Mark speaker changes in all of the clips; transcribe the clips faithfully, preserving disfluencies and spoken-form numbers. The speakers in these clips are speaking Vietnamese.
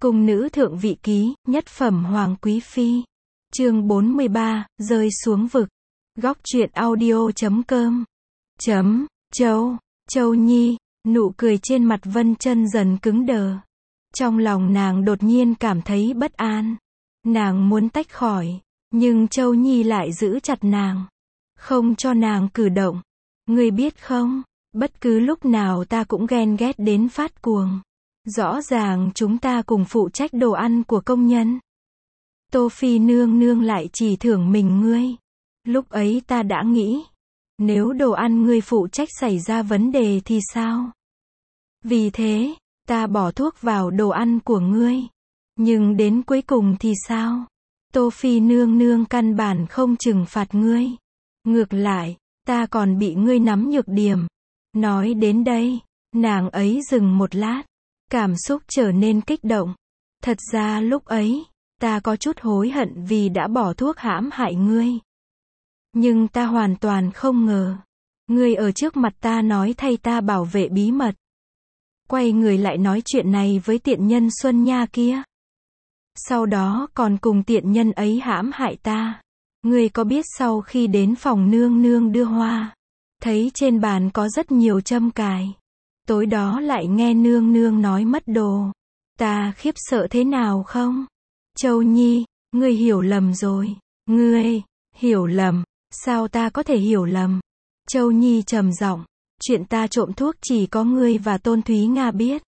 Speaker 1: Cung nữ thượng vị ký, nhất phẩm hoàng quý phi. Chương bốn mươi ba, rơi xuống vực. Góc truyện audio chấm com. Chấm, Châu, Châu Nhi, nụ cười trên mặt Vân Chân dần cứng đờ. Trong lòng nàng đột nhiên cảm thấy bất an. Nàng muốn tách khỏi, nhưng Châu Nhi lại giữ chặt nàng, không cho nàng cử động. Ngươi biết không, bất cứ lúc nào ta cũng ghen ghét đến phát cuồng. Rõ ràng chúng ta cùng phụ trách đồ ăn của công nhân. Tô Phi nương nương lại chỉ thưởng mình ngươi. Lúc ấy ta đã nghĩ, nếu đồ ăn ngươi phụ trách xảy ra vấn đề thì sao? Vì thế, ta bỏ thuốc vào đồ ăn của ngươi. Nhưng đến cuối cùng thì sao? Tô Phi nương nương căn bản không trừng phạt ngươi. Ngược lại, ta còn bị ngươi nắm nhược điểm. Nói đến đây, nàng ấy dừng một lát. Cảm xúc trở nên kích động. Thật ra lúc ấy, ta có chút hối hận vì đã bỏ thuốc hãm hại ngươi. Nhưng ta hoàn toàn không ngờ. Ngươi ở trước mặt ta nói thay ta bảo vệ bí mật. Quay người lại nói chuyện này với tiện nhân Xuân Nha kia. Sau đó còn cùng tiện nhân ấy hãm hại ta. Ngươi có biết sau khi đến phòng nương nương đưa hoa, thấy trên bàn có rất nhiều châm cài. Tối đó lại nghe nương nương nói mất đồ. Ta khiếp sợ thế nào không? Châu Nhi, ngươi hiểu lầm rồi. Ngươi, hiểu lầm, sao ta có thể hiểu lầm? Châu Nhi trầm giọng, chuyện ta trộm thuốc chỉ có ngươi và Tôn Thúy Nga biết.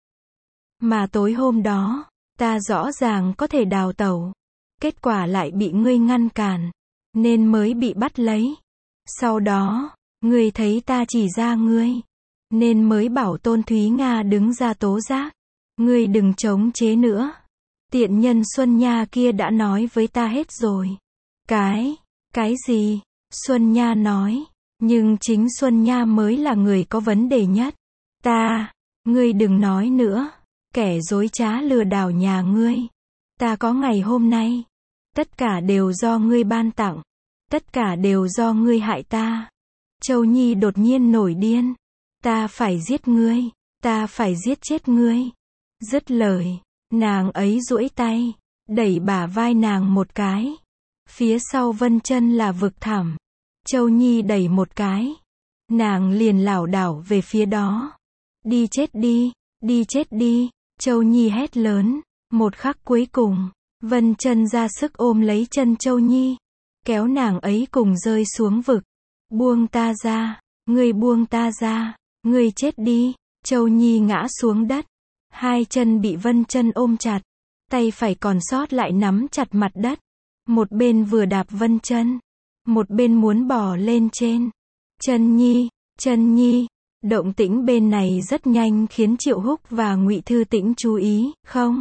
Speaker 1: Mà tối hôm đó, ta rõ ràng có thể đào tẩu. Kết quả lại bị ngươi ngăn cản, nên mới bị bắt lấy. Sau đó, ngươi thấy ta chỉ ra ngươi, nên mới bảo Tôn Thúy Nga đứng ra tố giác. Ngươi đừng chống chế nữa. Tiện nhân Xuân Nha kia đã nói với ta hết rồi. Cái, cái gì? Xuân Nha nói. Nhưng chính Xuân Nha mới là người có vấn đề nhất. Ta, ngươi đừng nói nữa. Kẻ dối trá lừa đảo nhà ngươi. Ta có ngày hôm nay. Tất cả đều do ngươi ban tặng. Tất cả đều do ngươi hại ta. Châu Nhi đột nhiên nổi điên. Ta phải giết ngươi. Ta phải giết chết ngươi. Dứt lời, nàng ấy duỗi tay, đẩy bả vai nàng một cái. Phía sau Vân Chân là vực thẳm. Châu Nhi đẩy một cái. Nàng liền lảo đảo về phía đó. Đi chết đi, đi chết đi, Châu Nhi hét lớn. Một khắc cuối cùng, Vân Chân ra sức ôm lấy chân Châu Nhi, kéo nàng ấy cùng rơi xuống vực. Buông ta ra, ngươi buông ta ra, ngươi chết đi. Châu Nhi ngã xuống đất. Hai chân bị Vân Chân ôm chặt. Tay phải còn sót lại nắm chặt mặt đất. Một bên vừa đạp Vân Chân, một bên muốn bò lên trên. Chân Nhi, Chân Nhi. Động tĩnh bên này rất nhanh khiến Triệu Húc và Ngụy Thư Tĩnh chú ý. Không,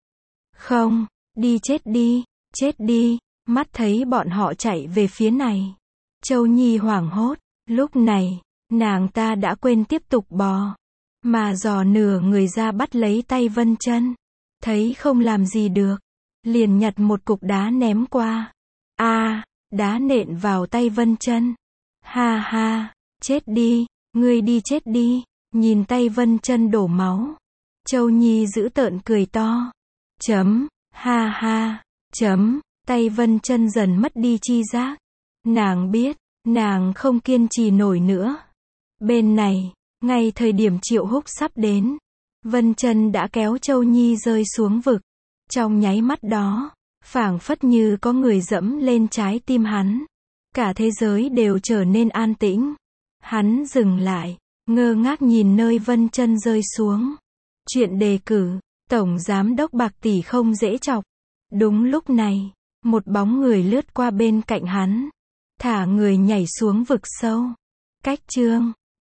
Speaker 1: không, đi chết đi, chết đi. Mắt thấy bọn họ chạy về phía này, Châu Nhi hoảng hốt. Lúc này, nàng ta đã quên tiếp tục bò, mà dò nửa người ra bắt lấy tay Vân Chân. Thấy không làm gì được, liền nhặt một cục đá ném qua. A, à, đá nện vào tay Vân Chân. Ha ha, chết đi, ngươi đi chết đi. Nhìn tay Vân Chân đổ máu, Châu Nhi giễu tợn cười to. Chấm, ha ha, chấm, tay Vân Chân dần mất đi chi giác. Nàng biết, nàng không kiên trì nổi nữa. Bên này, ngay thời điểm Triệu Húc sắp đến, Vân Chân đã kéo Châu Nhi rơi xuống vực. Trong nháy mắt đó, phảng phất như có người dẫm lên trái tim hắn. Cả thế giới đều trở nên an tĩnh. Hắn dừng lại, ngơ ngác nhìn nơi Vân Chân rơi xuống. Chuyện đề cử, Tổng Giám đốc Bạc Tỷ không dễ chọc. Đúng lúc này, một bóng người lướt qua bên cạnh hắn, thả người nhảy xuống vực sâu. Cách chương